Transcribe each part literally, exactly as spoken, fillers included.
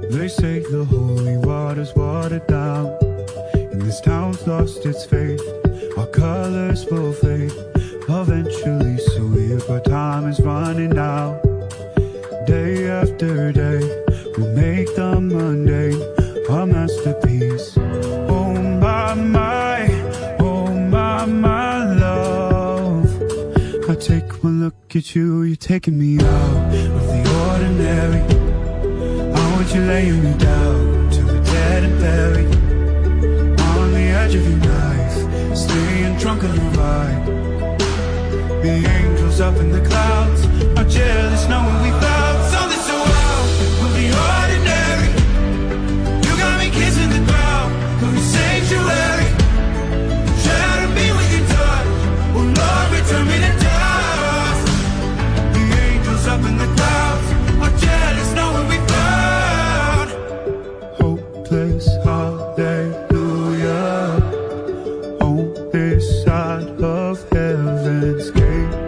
They say the holy water's watered down, and this town's lost its faith. Our colors will fade eventually, so weird, but time is running out. Day after day, we'll make the mundane a masterpiece. Oh my, my, oh my, my love. I take one look at you, you're taking me out of the ordinary. I want you laying me down till we're dead and buried, on the edge of your knife, staying drunk on the ride. The angels up in the clouds are jealous knowing we found something so wild. We'll be ordinary. You got me kissing the ground, we'll be sanctuary. Try to be with your touch, oh Lord, return me to dust. The angels up in the clouds are jealous knowing we found hopeless hallelujah on this side of heaven's gate.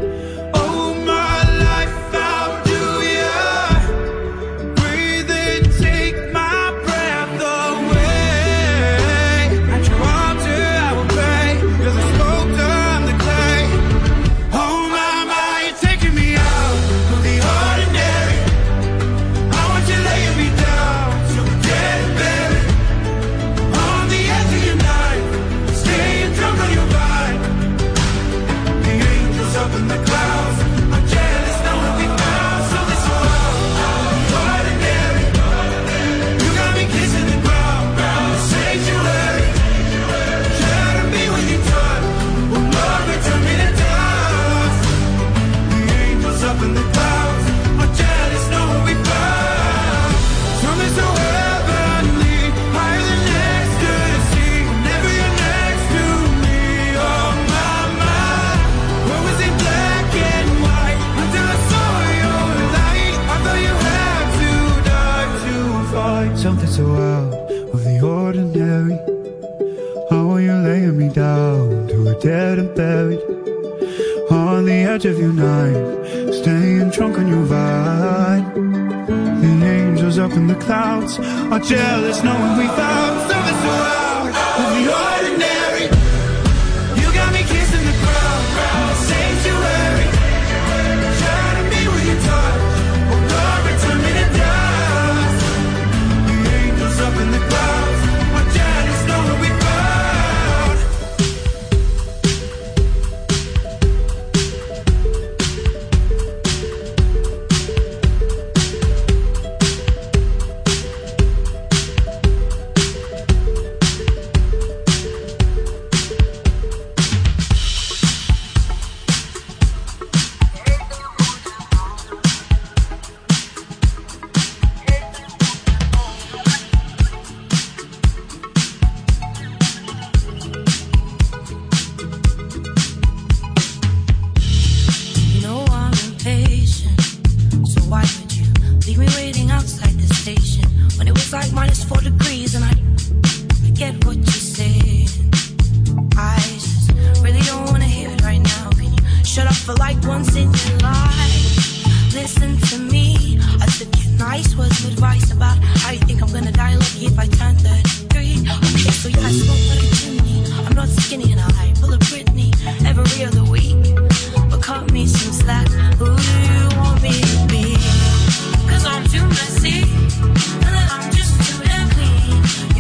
Something so out of the ordinary. How are you laying me down to a dead and buried, on the edge of your night, staying drunk on your ride. The angels up in the clouds are jealous knowing we found something so out of the ordinary. You got me kissing the ground, ground sanctuary. Try to be with your touch, oh Lord, return me to dust. The angels up in the clouds are jealous knowing we found. Cause I'm too messy, and I'm just too damn clean.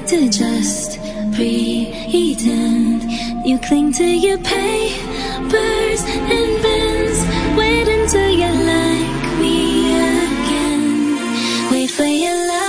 to just pretend. You cling to your papers and pens. Wait until you like me again. Wait for your love.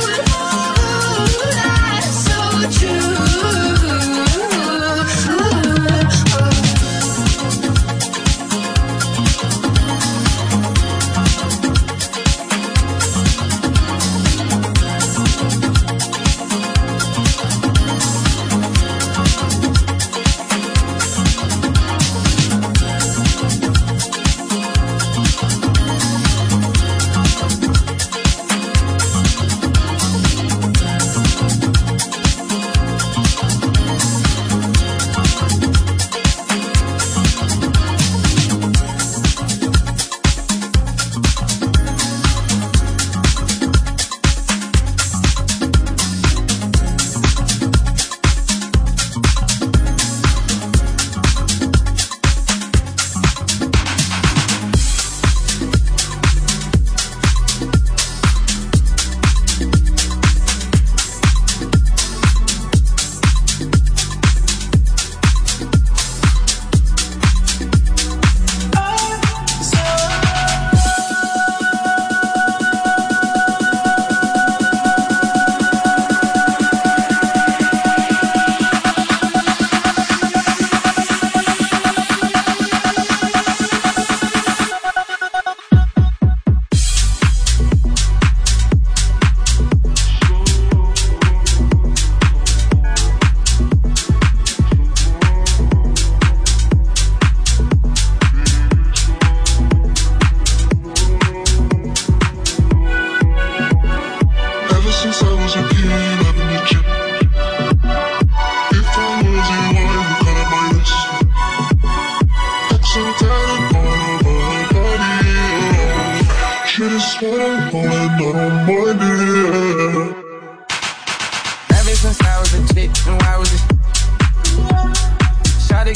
Ooh.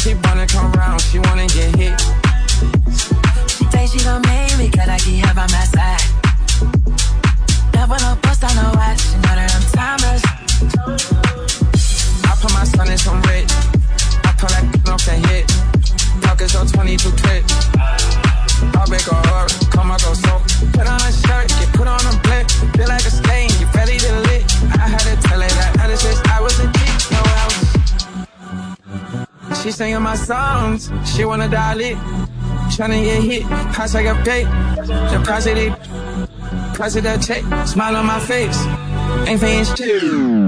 she wanna come round, she wanna get hit. She think she gon' make me, cause I keep her by my side. Never no bust on no watch, she know that I'm timeless. I put my son in some red. I pull that off the hit. Talkers on twenty-two clip. I'll make a hurry, come on, go so. Put on a shirt, get put on a blick. Feel like a stain, you ready to lit. I had to tell her that ever since I was a kid, no else. She singing my songs, she wanna dial it. Tryna get hit, pass like a pay. The price of it, price of that check. Smile on my face, ain't paying shit.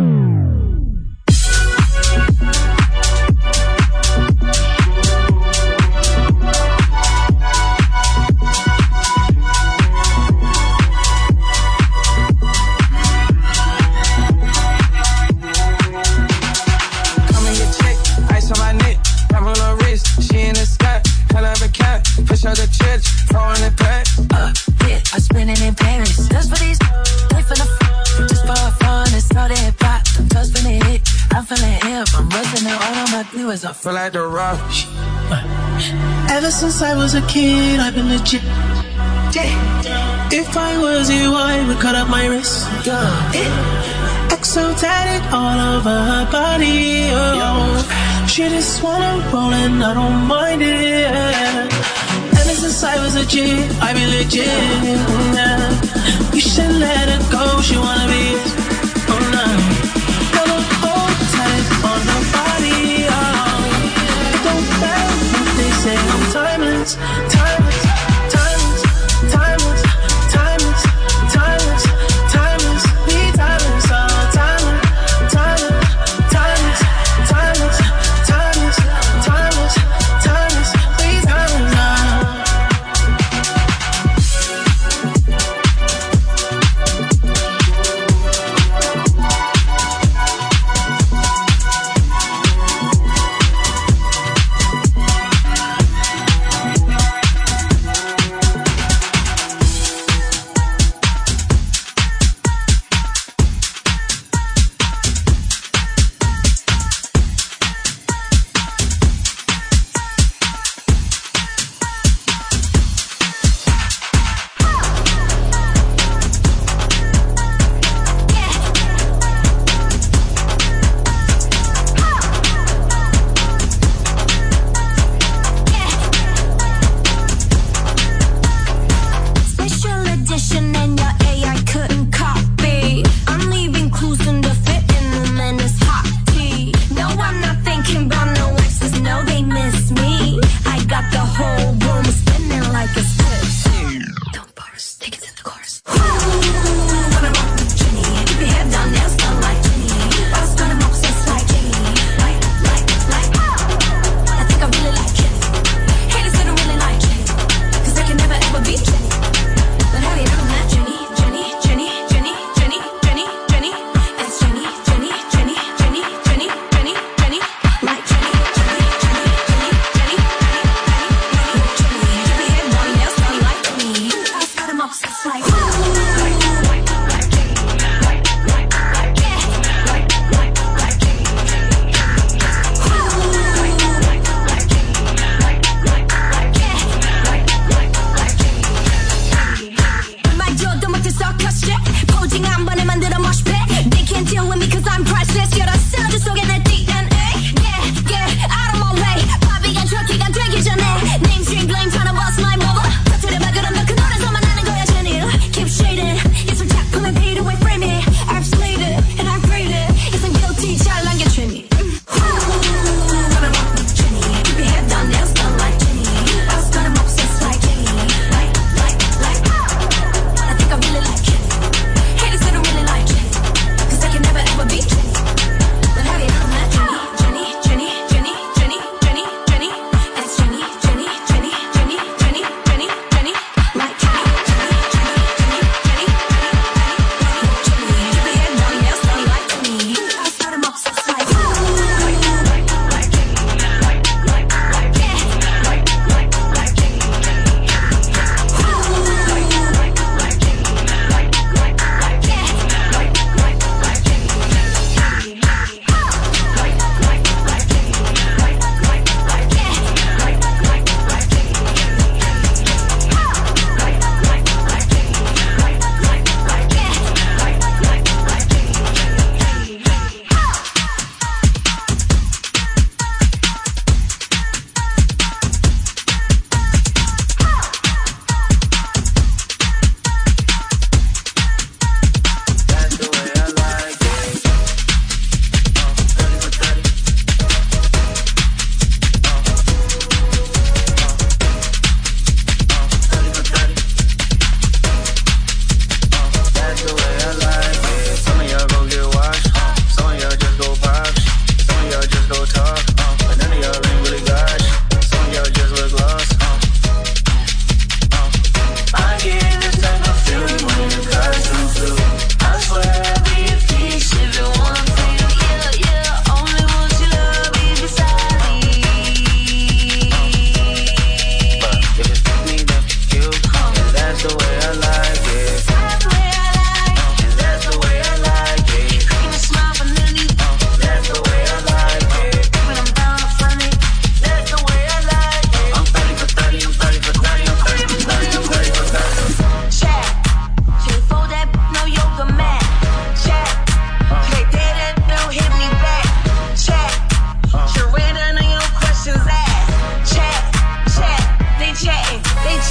The church, throwing it back. Uh, yeah, I'm spinning in Paris. Just for these, they finna f- just for fun. It's all that pop. I'm just finna hit. I'm feeling hip. I'm rushing it all on my viewers. I feel like the rush. Ever since I was a kid, I've been legit. Yeah. If I was you, I would cut up my wrist. Yeah. Exo tatted all over her body. Oh. She just wanna roll and I don't mind it. Ever since I was a G, I be legit. Yeah. You should let her go, she wanna be it. Oh no. Wanna hold tight on her body. Oh. It don't matter what they say, I'm timeless, timeless, timeless, timeless, timeless, timeless, timeless, be timeless, oh timeless, timeless, timeless, timeless, timeless, timeless, timeless, be timeless, oh.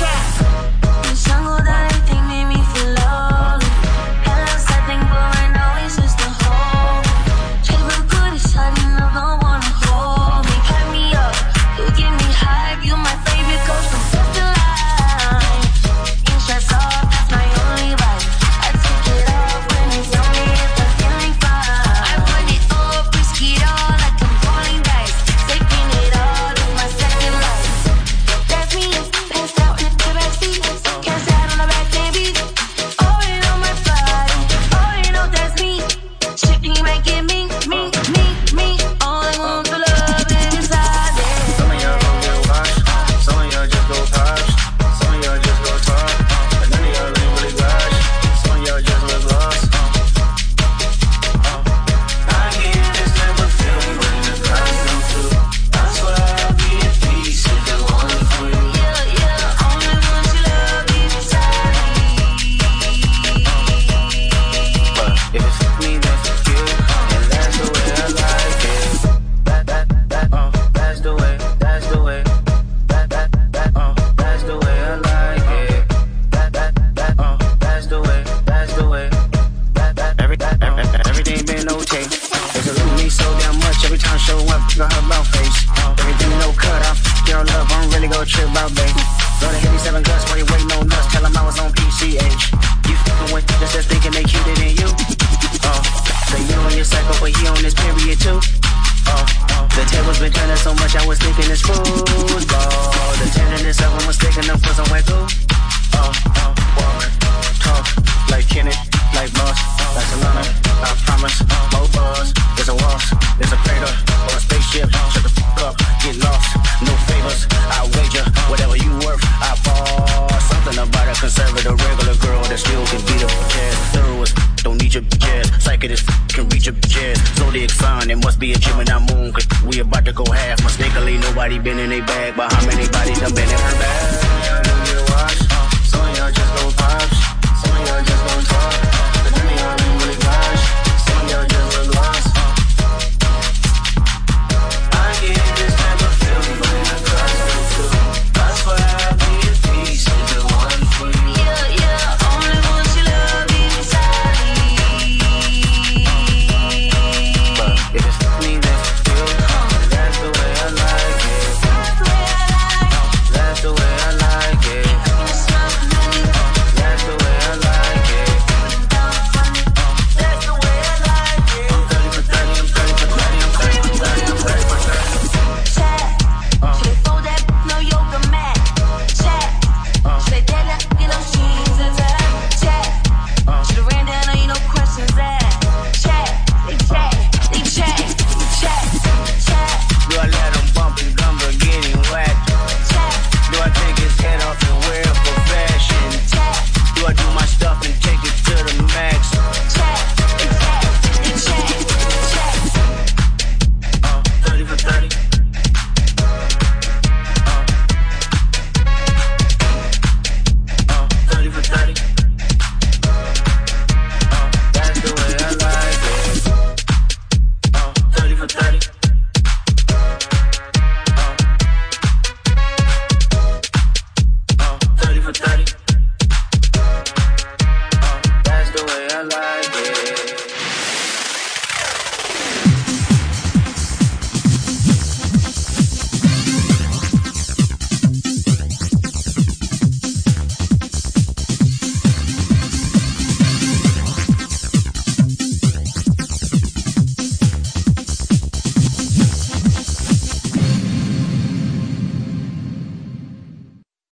Nobody been in a bag, but how many bodies done been in her bag? Some of y'all don't get washed, some of y'all just go pops, some of y'all just gon' talk.